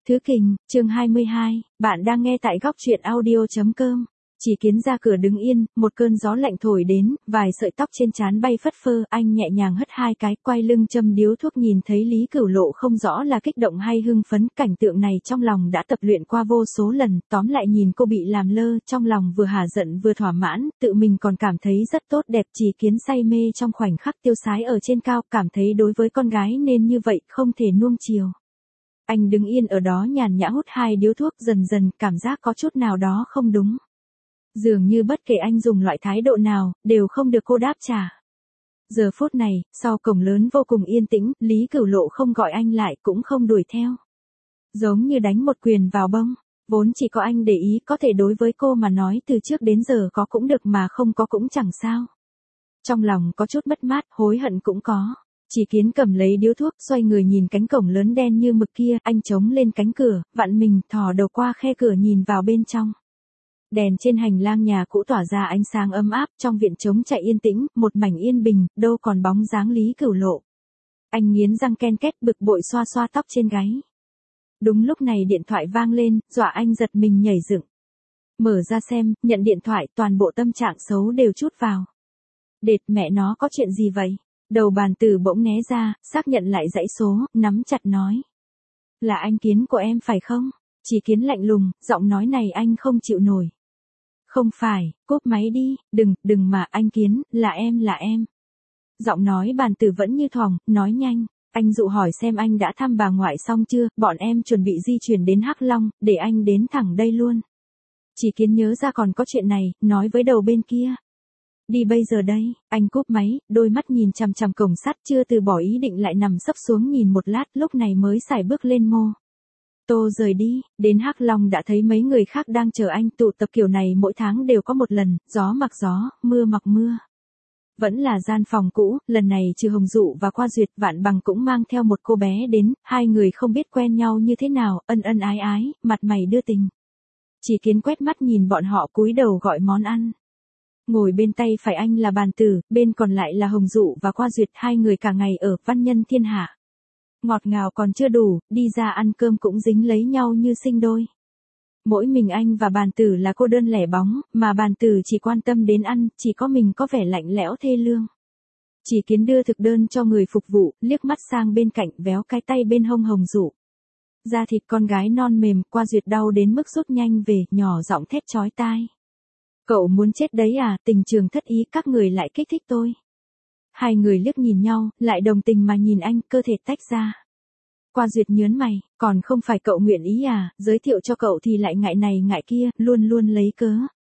Thứ Kình, chương 22, bạn đang nghe tại góc truyện audio.com. Chỉ Kiến ra cửa đứng yên, một cơn gió lạnh thổi đến, vài sợi tóc trên trán bay phất phơ, anh nhẹ nhàng hất hai cái, quay lưng châm điếu thuốc nhìn thấy Lý Cửu Lộ không rõ là kích động hay hưng phấn, cảnh tượng này trong lòng đã tập luyện qua vô số lần, tóm lại nhìn cô bị làm lơ, trong lòng vừa hả giận vừa thỏa mãn, tự mình còn cảm thấy rất tốt đẹp. Chỉ Kiến say mê trong khoảnh khắc tiêu sái ở trên cao, cảm thấy đối với con gái nên như vậy, không thể nuông chiều. Anh đứng yên ở đó nhàn nhã hút hai điếu thuốc, dần dần cảm giác có chút nào đó không đúng. Dường như bất kể anh dùng loại thái độ nào, đều không được cô đáp trả. Giờ phút này, sau cổng lớn vô cùng yên tĩnh, Lý Cửu Lộ không gọi anh lại cũng không đuổi theo. Giống như đánh một quyền vào bông, vốn chỉ có anh để ý, có thể đối với cô mà nói từ trước đến giờ có cũng được mà không có cũng chẳng sao. Trong lòng có chút mất mát, hối hận cũng có. Chỉ Kiến cầm lấy điếu thuốc, xoay người nhìn cánh cổng lớn đen như mực kia, anh chống lên cánh cửa, vặn mình, thò đầu qua khe cửa nhìn vào bên trong. Đèn trên hành lang nhà cũ tỏa ra ánh sáng ấm áp, trong viện trống trải yên tĩnh, một mảnh yên bình, đâu còn bóng dáng Lý Cửu Lộ. Anh nghiến răng ken két, bực bội xoa xoa tóc trên gáy. Đúng lúc này điện thoại vang lên, dọa anh giật mình nhảy dựng. Mở ra xem, nhận điện thoại, toàn bộ tâm trạng xấu đều trút vào. Đệt mẹ nó, có chuyện gì vậy? Đầu bàn tử bỗng né ra, xác nhận lại dãy số, nắm chặt nói. Là anh Kiến của em phải không? Chỉ Kiến lạnh lùng, giọng nói này anh không chịu nổi. Không phải, cúp máy đi, đừng mà, anh Kiến, là em. Giọng nói bàn tử vẫn như thoòng, nói nhanh. Anh dụ hỏi xem anh đã thăm bà ngoại xong chưa, bọn em chuẩn bị di chuyển đến Hắc Long, để anh đến thẳng đây luôn. Chỉ Kiến nhớ ra còn có chuyện này, nói với đầu bên kia. Đi bây giờ đây, anh cúp máy, đôi mắt nhìn chằm chằm cổng sắt, chưa từ bỏ ý định lại nằm sấp xuống nhìn một lát, lúc này mới sải bước lên mô tô rời đi. Đến Hắc Long đã thấy mấy người khác đang chờ anh, tụ tập kiểu này mỗi tháng đều có một lần, gió mặc gió, mưa mặc mưa. Vẫn là gian phòng cũ, lần này trừ Hồng Dụ và Qua Duyệt, Vạn Bằng cũng mang theo một cô bé đến, hai người không biết quen nhau như thế nào, ân ân ái ái, mặt mày đưa tình. Chỉ Kiến quét mắt nhìn bọn họ cúi đầu gọi món ăn. Ngồi bên tay phải anh là bàn tử, bên còn lại là Hồng Dụ và Qua Duyệt, hai người cả ngày ở văn nhân thiên hạ. Ngọt ngào còn chưa đủ, đi ra ăn cơm cũng dính lấy nhau như sinh đôi. Mỗi mình anh và bàn tử là cô đơn lẻ bóng, mà bàn tử chỉ quan tâm đến ăn, chỉ có mình có vẻ lạnh lẽo thê lương. Chỉ Kiến đưa thực đơn cho người phục vụ, liếc mắt sang bên cạnh, véo cái tay bên hông Hồng Dụ. Da thịt con gái non mềm, Qua Duyệt đau đến mức rút nhanh về, nhỏ giọng thét chói tai. Cậu muốn chết đấy à, tình trường thất ý, các người lại kích thích tôi. Hai người liếc nhìn nhau, lại đồng tình mà nhìn anh, cơ thể tách ra. Qua Duyệt nhớn mày, còn không phải cậu nguyện ý à, giới thiệu cho cậu thì lại ngại này ngại kia, luôn luôn lấy cớ.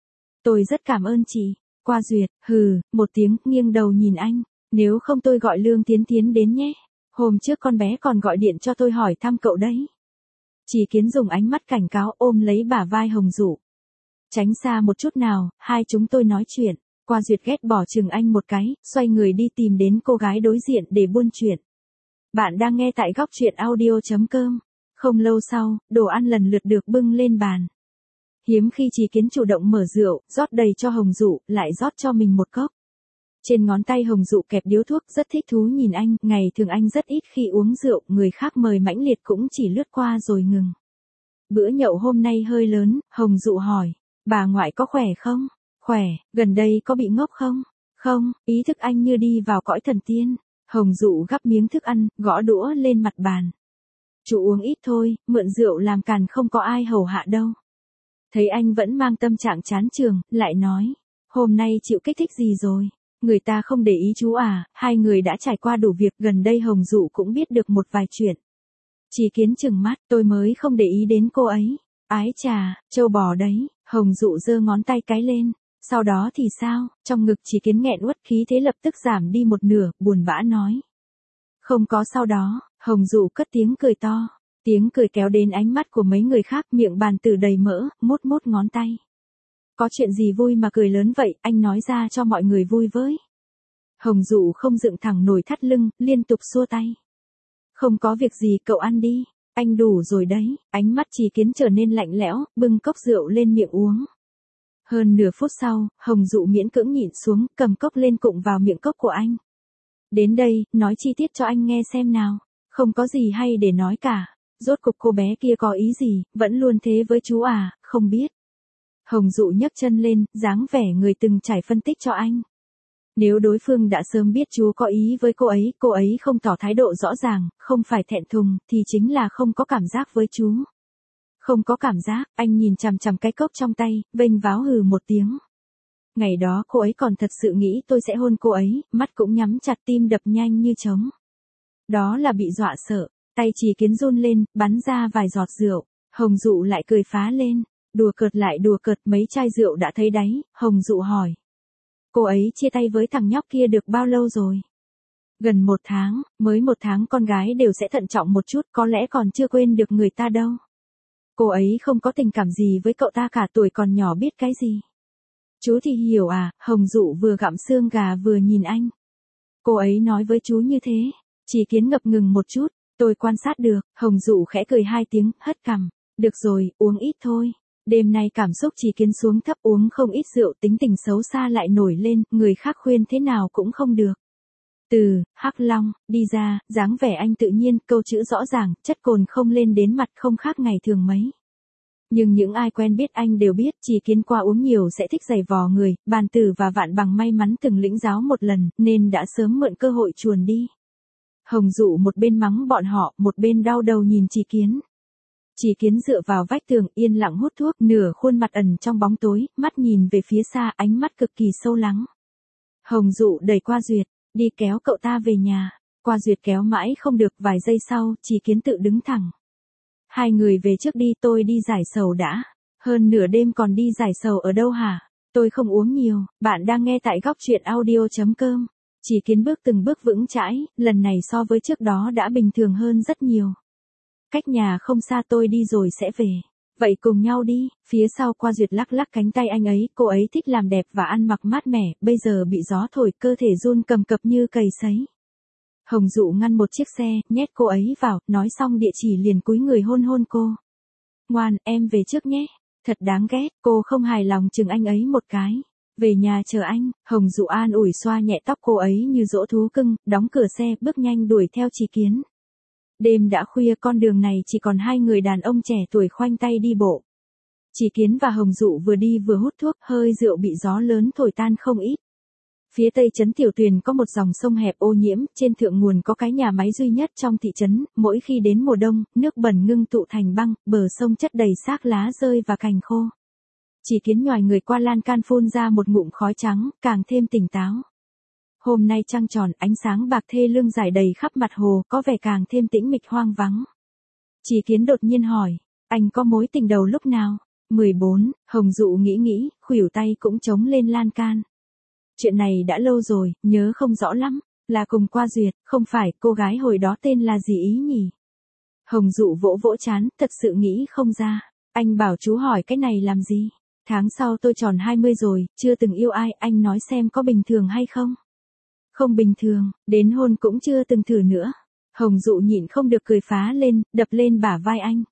Tôi rất cảm ơn chị. Qua Duyệt, hừ, một tiếng, nghiêng đầu nhìn anh, nếu không tôi gọi Lương Tiến Tiến đến nhé. Hôm trước con bé còn gọi điện cho tôi hỏi thăm cậu đấy. Chỉ Kiến dùng ánh mắt cảnh cáo ôm lấy bả vai Hồng Dụ. Tránh xa một chút nào, hai chúng tôi nói chuyện. Qua Duyệt ghét bỏ chừng anh một cái, xoay người đi tìm đến cô gái đối diện để buôn chuyện. Bạn đang nghe tại góc truyện audio.com. Không lâu sau, đồ ăn lần lượt được bưng lên bàn. Hiếm khi Chỉ Kiến chủ động mở rượu, rót đầy cho Hồng Dụ, lại rót cho mình một cốc. Trên ngón tay Hồng Dụ kẹp điếu thuốc, rất thích thú nhìn anh, ngày thường anh rất ít khi uống rượu, người khác mời mãnh liệt cũng chỉ lướt qua rồi ngừng. Bữa nhậu hôm nay hơi lớn, Hồng Dụ hỏi, bà ngoại có khỏe không? Khỏe, gần đây có bị ngốc không? Không, ý thức anh như đi vào cõi thần tiên. Hồng Dụ gắp miếng thức ăn, gõ đũa lên mặt bàn. Chú uống ít thôi, mượn rượu làm càn không có ai hầu hạ đâu. Thấy anh vẫn mang tâm trạng chán trường, lại nói, hôm nay chịu kích thích gì rồi? Người ta không để ý chú à, hai người đã trải qua đủ việc, gần đây Hồng Dụ cũng biết được một vài chuyện. Chỉ Kiến chừng mắt, tôi mới không để ý đến cô ấy. Ái chà, trâu bò đấy. Hồng Dụ giơ ngón tay cái lên. Sau đó thì sao? Trong ngực Chỉ Kiến nghẹn uất, khí thế lập tức giảm đi một nửa, buồn bã nói. Không có sau đó. Hồng Dụ cất tiếng cười to. Tiếng cười kéo đến ánh mắt của mấy người khác, miệng bàn tử đầy mỡ, mút mút ngón tay. Có chuyện gì vui mà cười lớn vậy, anh nói ra cho mọi người vui với. Hồng Dụ không dựng thẳng nổi thắt lưng, liên tục xua tay. Không có việc gì, cậu ăn đi. Anh đủ rồi đấy. Ánh mắt Chỉ Kiến trở nên lạnh lẽo, bưng cốc rượu lên miệng uống. Hơn nửa phút sau, Hồng Dụ miễn cưỡng nhịn xuống, cầm cốc lên cụng vào miệng cốc của anh. Đến đây, nói chi tiết cho anh nghe xem nào. Không có gì hay để nói cả. Rốt cục cô bé kia có ý gì, vẫn luôn thế với chú à, không biết. Hồng Dụ nhấc chân lên, dáng vẻ người từng trải phân tích cho anh. Nếu đối phương đã sớm biết chú có ý với cô ấy không tỏ thái độ rõ ràng, không phải thẹn thùng, thì chính là không có cảm giác với chú. Không có cảm giác, anh nhìn chằm chằm cái cốc trong tay, vênh váo hừ một tiếng. Ngày đó cô ấy còn thật sự nghĩ tôi sẽ hôn cô ấy, mắt cũng nhắm chặt, tim đập nhanh như trống. Đó là bị dọa sợ, tay Chỉ Kiến run lên, bắn ra vài giọt rượu. Hồng Dụ lại cười phá lên, đùa cợt lại đùa cợt, mấy chai rượu đã thấy đáy. Hồng Dụ hỏi. Cô ấy chia tay với thằng nhóc kia được bao lâu rồi? Gần 1 tháng, mới 1 tháng con gái đều sẽ thận trọng một chút, có lẽ còn chưa quên được người ta đâu. Cô ấy không có tình cảm gì với cậu ta cả, tuổi còn nhỏ biết cái gì. Chú thì hiểu à, Hồng Dụ vừa gặm xương gà vừa nhìn anh. Cô ấy nói với chú như thế. Chỉ Kiến ngập ngừng một chút, tôi quan sát được. Hồng Dụ khẽ cười 2 tiếng, hất cằm. Được rồi, uống ít thôi. Đêm nay cảm xúc Chỉ Kiến xuống thấp, uống không ít rượu, tính tình xấu xa lại nổi lên, người khác khuyên thế nào cũng không được. Từ Hắc Long đi ra, dáng vẻ anh tự nhiên, câu chữ rõ ràng, chất cồn không lên đến mặt, không khác ngày thường mấy. Nhưng những ai quen biết anh đều biết, Chỉ Kiến qua uống nhiều sẽ thích giày vò người, Bàn Tử và Vạn Bằng may mắn từng lĩnh giáo một lần, nên đã sớm mượn cơ hội chuồn đi. Hồng Dụ một bên mắng bọn họ, một bên đau đầu nhìn Chỉ Kiến. Chỉ Kiến dựa vào vách tường, yên lặng hút thuốc, nửa khuôn mặt ẩn trong bóng tối, mắt nhìn về phía xa, ánh mắt cực kỳ sâu lắng. Hồng Dụ đẩy Qua Duyệt, đi kéo cậu ta về nhà. Qua Duyệt kéo mãi không được, vài giây sau, Chỉ Kiến tự đứng thẳng. Hai người về trước đi, tôi đi giải sầu đã. Hơn nửa đêm còn đi giải sầu ở đâu hả? Tôi không uống nhiều, bạn đang nghe tại góc truyện audio.com. Chỉ Kiến bước từng bước vững chãi, lần này so với trước đó đã bình thường hơn rất nhiều. Cách nhà không xa, tôi đi rồi sẽ về. Vậy cùng nhau đi. Phía sau Qua Duyệt lắc lắc cánh tay anh ấy, cô ấy thích làm đẹp và ăn mặc mát mẻ, bây giờ bị gió thổi cơ thể run cầm cập như cầy sấy. Hồng Dụ ngăn một chiếc xe, nhét cô ấy vào, nói xong địa chỉ liền cúi người hôn hôn cô. Ngoan, em về trước nhé. Thật đáng ghét, cô không hài lòng chừng anh ấy một cái. Về nhà chờ anh. Hồng Dụ an ủi, xoa nhẹ tóc cô ấy như dỗ thú cưng, đóng cửa xe, bước nhanh đuổi theo Chỉ Kiến. Đêm đã khuya, con đường này chỉ còn 2 người đàn ông trẻ tuổi khoanh tay đi bộ. Chỉ Kiến và Hồng Dụ vừa đi vừa hút thuốc, hơi rượu bị gió lớn thổi tan không ít. Phía tây trấn Tiểu Tuyền có một dòng sông hẹp ô nhiễm, trên thượng nguồn có cái nhà máy duy nhất trong thị trấn, mỗi khi đến mùa đông, nước bẩn ngưng tụ thành băng, bờ sông chất đầy xác lá rơi và cành khô. Chỉ Kiến nhòi người qua lan can phun ra một ngụm khói trắng, càng thêm tỉnh táo. Hôm nay trăng tròn, ánh sáng bạc thê lương rải đầy khắp mặt hồ, có vẻ càng thêm tĩnh mịch hoang vắng. Chỉ Kiến đột nhiên hỏi, anh có mối tình đầu lúc nào? 14, Hồng Dụ nghĩ, khuỷu tay cũng chống lên lan can. Chuyện này đã lâu rồi, nhớ không rõ lắm, là cùng Qua Duyệt, không phải, cô gái hồi đó tên là gì ý nhỉ? Hồng Dụ vỗ vỗ trán, thật sự nghĩ không ra. Anh bảo chú hỏi cái này làm gì? Tháng sau tôi tròn 20 rồi, chưa từng yêu ai, anh nói xem có bình thường hay không? Không bình thường, đến hôn cũng chưa từng thử nữa. Hồng Dụ nhịn không được cười phá lên, đập lên bả vai anh.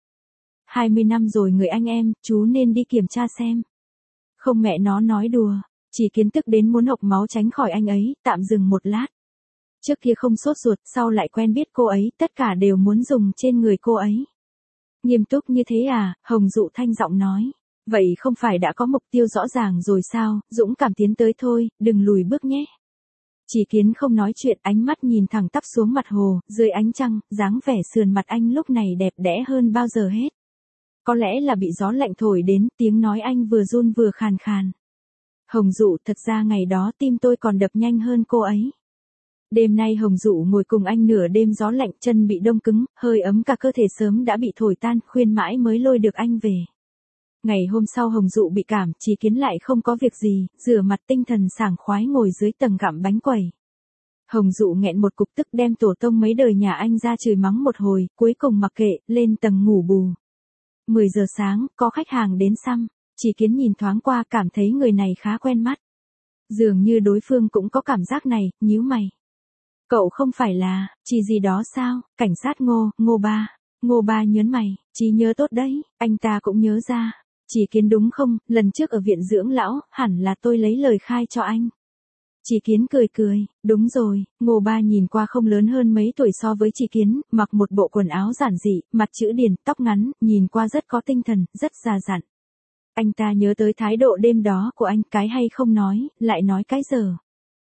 20 năm rồi người anh em, chú nên đi kiểm tra xem. Không, mẹ nó nói đùa. Chỉ Kiến tức đến muốn hộc máu tránh khỏi anh ấy, tạm dừng một lát. Trước kia không sốt ruột, sau lại quen biết cô ấy, tất cả đều muốn dùng trên người cô ấy. Nghiêm túc như thế à? Hồng Dụ thanh giọng nói. Vậy không phải đã có mục tiêu rõ ràng rồi sao? Dũng cảm tiến tới thôi, đừng lùi bước nhé. Chỉ Kiến không nói chuyện, ánh mắt nhìn thẳng tắp xuống mặt hồ, dưới ánh trăng, dáng vẻ sườn mặt anh lúc này đẹp đẽ hơn bao giờ hết. Có lẽ là bị gió lạnh thổi đến, tiếng nói anh vừa run vừa khàn khàn. Hồng Dụ, thật ra ngày đó tim tôi còn đập nhanh hơn cô ấy. Đêm nay Hồng Dụ ngồi cùng anh nửa đêm, gió lạnh, chân bị đông cứng, hơi ấm cả cơ thể sớm đã bị thổi tan, khuyên mãi mới lôi được anh về. Ngày hôm sau Hồng Dụ bị cảm, Chỉ Kiến lại không có việc gì, rửa mặt tinh thần sảng khoái ngồi dưới tầng gặm bánh quẩy. Hồng Dụ nghẹn một cục tức, đem tổ tông mấy đời nhà anh ra chửi mắng một hồi, cuối cùng mặc kệ, lên tầng ngủ bù. 10 giờ sáng, có khách hàng đến xăm. Chỉ Kiến nhìn thoáng qua, cảm thấy người này khá quen mắt. Dường như đối phương cũng có cảm giác này, nhíu mày. Cậu không phải là, Chỉ gì đó sao? Cảnh sát Ngô ba. Ngô ba nhớn mày, trí nhớ tốt đấy, anh ta cũng nhớ ra. Chỉ Kiến đúng không, lần trước ở viện dưỡng lão, hẳn là tôi lấy lời khai cho anh. Chỉ Kiến cười cười, đúng rồi, Ngô Ba nhìn qua không lớn hơn mấy tuổi so với Chỉ Kiến, mặc một bộ quần áo giản dị, mặt chữ điển, tóc ngắn, nhìn qua rất có tinh thần, rất già dặn. Anh ta nhớ tới thái độ đêm đó của anh, cái hay không nói, lại nói cái giờ.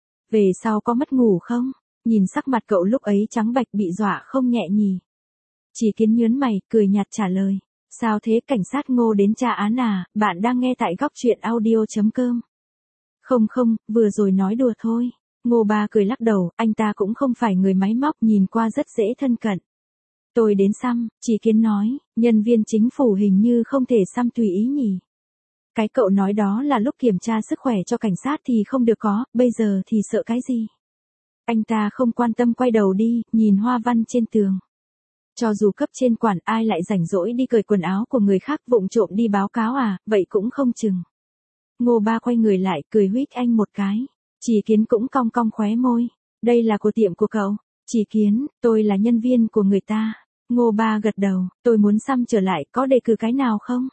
Về sau có mất ngủ không? Nhìn sắc mặt cậu lúc ấy trắng bạch bị dọa không nhẹ nhì. Chỉ Kiến nhớn mày, cười nhạt trả lời. Sao thế, cảnh sát Ngô đến tra án à, bạn đang nghe tại góc truyện audio.com. Không không, vừa rồi nói đùa thôi. Ngô Ba cười lắc đầu, anh ta cũng không phải người máy móc, nhìn qua rất dễ thân cận. Tôi đến xăm, Chỉ Kiến nói, nhân viên chính phủ hình như không thể xăm tùy ý nhỉ. Cái cậu nói đó là lúc kiểm tra sức khỏe cho cảnh sát thì không được có, bây giờ thì sợ cái gì? Anh ta không quan tâm quay đầu đi, nhìn hoa văn trên tường. Cho dù cấp trên quản, ai lại rảnh rỗi đi cởi quần áo của người khác vụng trộm đi báo cáo à, vậy cũng không chừng. Ngô Ba quay người lại, cười huých anh một cái. Chỉ Kiến cũng cong cong khóe môi. Đây là của tiệm của cậu. Chỉ Kiến, tôi là nhân viên của người ta. Ngô Ba gật đầu, tôi muốn xăm trở lại, có đề cử cái nào không?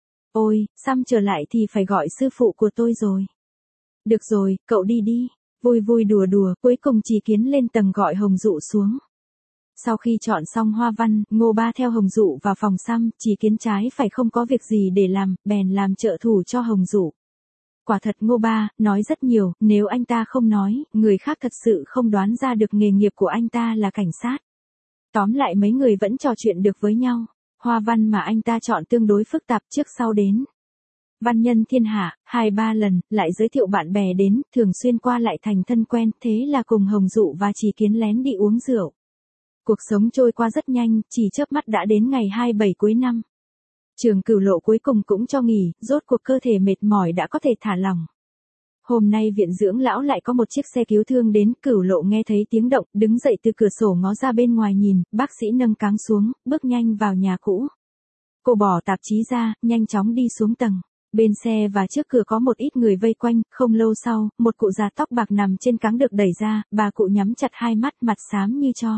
Ôi, xăm trở lại thì phải gọi sư phụ của tôi rồi. Được rồi, cậu đi đi. Vui vui đùa đùa, cuối cùng Chỉ Kiến lên tầng gọi Hồng Dụ xuống. Sau khi chọn xong hoa văn, Ngô Ba theo Hồng Dụ vào phòng xăm, Chỉ Kiến trái phải không có việc gì để làm, bèn làm trợ thủ cho Hồng Dụ. Quả thật Ngô Ba, nói rất nhiều, nếu anh ta không nói, người khác thật sự không đoán ra được nghề nghiệp của anh ta là cảnh sát. Tóm lại mấy người vẫn trò chuyện được với nhau. Hoa văn mà anh ta chọn tương đối phức tạp, trước sau đến. Văn nhân thiên hạ, 2-3 lần, lại giới thiệu bạn bè đến, thường xuyên qua lại thành thân quen, thế là cùng Hồng Dụ và Chỉ Kiến lén đi uống rượu. Cuộc sống trôi qua rất nhanh, chỉ chớp mắt đã đến ngày 27 cuối năm. Trường Cửu Lộ cuối cùng cũng cho nghỉ, rốt cuộc cơ thể mệt mỏi đã có thể thả lỏng. Hôm nay viện dưỡng lão lại có một chiếc xe cứu thương đến, Cửu Lộ nghe thấy tiếng động, đứng dậy từ cửa sổ ngó ra bên ngoài nhìn, bác sĩ nâng cáng xuống, bước nhanh vào nhà cũ. Cô bỏ tạp chí ra, nhanh chóng đi xuống tầng. Bên xe và trước cửa có một ít người vây quanh, không lâu sau, một cụ già tóc bạc nằm trên cáng được đẩy ra, bà cụ nhắm chặt hai mắt, mặt xám như tro.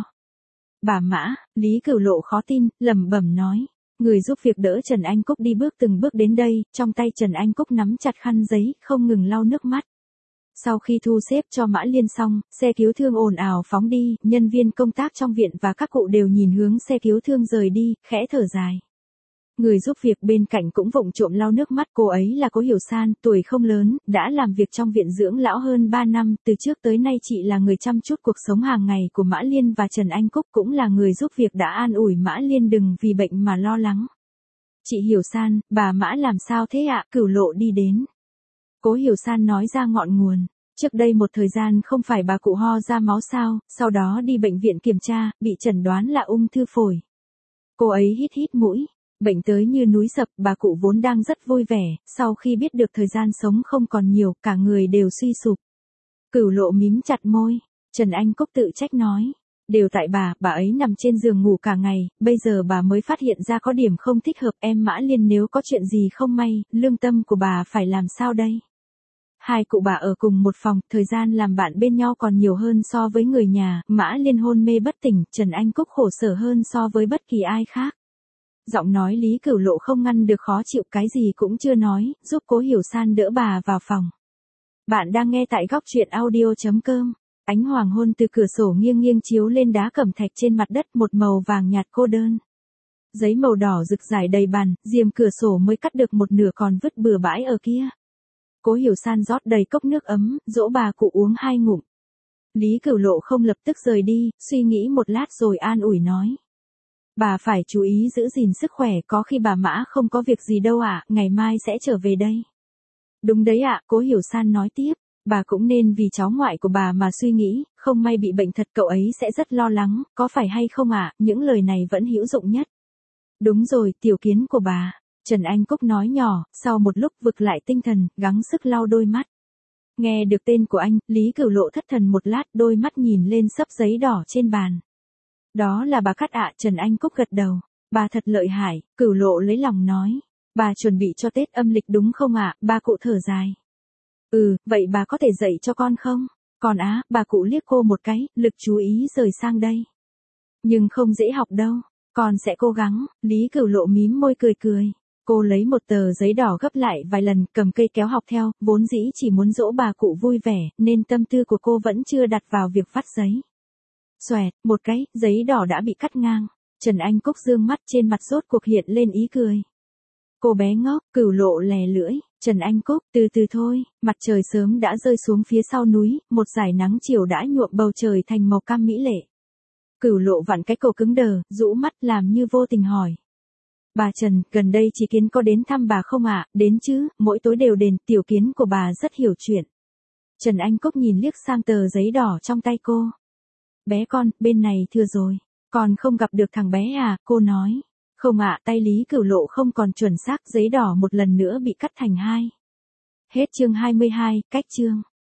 Bà Mã, Lý Cửu Lộ khó tin, lẩm bẩm nói. Người giúp việc đỡ Trần Anh Cúc đi bước từng bước đến đây, trong tay Trần Anh Cúc nắm chặt khăn giấy, không ngừng lau nước mắt. Sau khi thu xếp cho Mã Liên xong, xe cứu thương ồn ào phóng đi, nhân viên công tác trong viện và các cụ đều nhìn hướng xe cứu thương rời đi, khẽ thở dài. Người giúp việc bên cạnh cũng vụng trộm lau nước mắt, cô ấy là Cố Hiểu San, tuổi không lớn, đã làm việc trong viện dưỡng lão hơn 3 năm, từ trước tới nay chị là người chăm chút cuộc sống hàng ngày của Mã Liên và Trần Anh Cúc cũng là người giúp việc đã an ủi Mã Liên đừng vì bệnh mà lo lắng. Chị Hiểu San, bà Mã làm sao thế ạ? Cửu Lộ đi đến. Cố Hiểu San nói ra ngọn nguồn. Trước đây một thời gian không phải bà cụ ho ra máu sao, sau đó đi bệnh viện kiểm tra, bị chẩn đoán là ung thư phổi. Cô ấy hít hít mũi. Bệnh tới như núi sập, bà cụ vốn đang rất vui vẻ, sau khi biết được thời gian sống không còn nhiều, cả người đều suy sụp. Cửu Lộ mím chặt môi, Trần Anh Cúc tự trách nói. Đều tại bà ấy nằm trên giường ngủ cả ngày, bây giờ bà mới phát hiện ra có điểm không thích hợp, em Mã Liên nếu có chuyện gì không may, lương tâm của bà phải làm sao đây? Hai cụ bà ở cùng một phòng, thời gian làm bạn bên nhau còn nhiều hơn so với người nhà, Mã Liên hôn mê bất tỉnh, Trần Anh Cúc khổ sở hơn so với bất kỳ ai khác. Giọng nói Lý Cửu Lộ không ngăn được khó chịu, cái gì cũng chưa nói, giúp Cố Hiểu San đỡ bà vào phòng. Bạn đang nghe tại góc truyện audio.com. Ánh hoàng hôn từ cửa sổ nghiêng nghiêng chiếu lên đá cẩm thạch trên mặt đất, một màu vàng nhạt cô đơn. Giấy màu đỏ rực rải đầy bàn, rèm cửa sổ mới cắt được một nửa còn vứt bừa bãi ở kia. Cố Hiểu San rót đầy cốc nước ấm, dỗ bà cụ uống 2 ngụm. Lý Cửu Lộ không lập tức rời đi, suy nghĩ một lát rồi an ủi nói. Bà phải chú ý giữ gìn sức khỏe, có khi bà Mã không có việc gì đâu ạ, ngày mai sẽ trở về đây. Đúng đấy ạ, Cố Hiểu San nói tiếp, bà cũng nên vì cháu ngoại của bà mà suy nghĩ, không may bị bệnh thật cậu ấy sẽ rất lo lắng, có phải hay không ạ, những lời này vẫn hữu dụng nhất. Đúng rồi, tiểu kiến của bà, Trần Anh Cúc nói nhỏ, sau một lúc vực lại tinh thần, gắng sức lau đôi mắt. Nghe được tên của anh, Lý Cửu Lộ thất thần một lát, đôi mắt nhìn lên xấp giấy đỏ trên bàn. Đó là bà Cát ạ, Trần Anh Cúc gật đầu. Bà thật lợi hại, Cửu Lộ lấy lòng nói. Bà chuẩn bị cho Tết âm lịch đúng không ạ? Bà cụ thở dài. Vậy bà có thể dạy cho con không? Còn á, bà cụ liếc cô một cái, lực chú ý rời sang đây. Nhưng không dễ học đâu, con sẽ cố gắng, Lý Cửu Lộ mím môi cười cười. Cô lấy một tờ giấy đỏ gấp lại vài lần, cầm cây kéo học theo, vốn dĩ chỉ muốn dỗ bà cụ vui vẻ, nên tâm tư của cô vẫn chưa đặt vào việc vắt giấy. Xoẹt, một cái, giấy đỏ đã bị cắt ngang. Trần Anh Cúc dương mắt, trên mặt rốt cuộc hiện lên ý cười. Cô bé ngốc, Cửu Lộ lè lưỡi, Trần Anh Cúc, từ từ thôi, mặt trời sớm đã rơi xuống phía sau núi, một dải nắng chiều đã nhuộm bầu trời thành màu cam mỹ lệ. Cửu Lộ vặn cái cổ cứng đờ, rũ mắt làm như vô tình hỏi. Bà Trần, gần đây chị Kiến có đến thăm bà không ạ? Đến chứ, mỗi tối đều đến, Tiểu Kiến của bà rất hiểu chuyện. Trần Anh Cúc nhìn liếc sang tờ giấy đỏ trong tay cô. Bé con, bên này thừa rồi. Còn không gặp được thằng bé à, cô nói. Không ạ, tay Lý Cửu Lộ không còn chuẩn xác, giấy đỏ một lần nữa bị cắt thành hai. Hết chương 22, cách chương.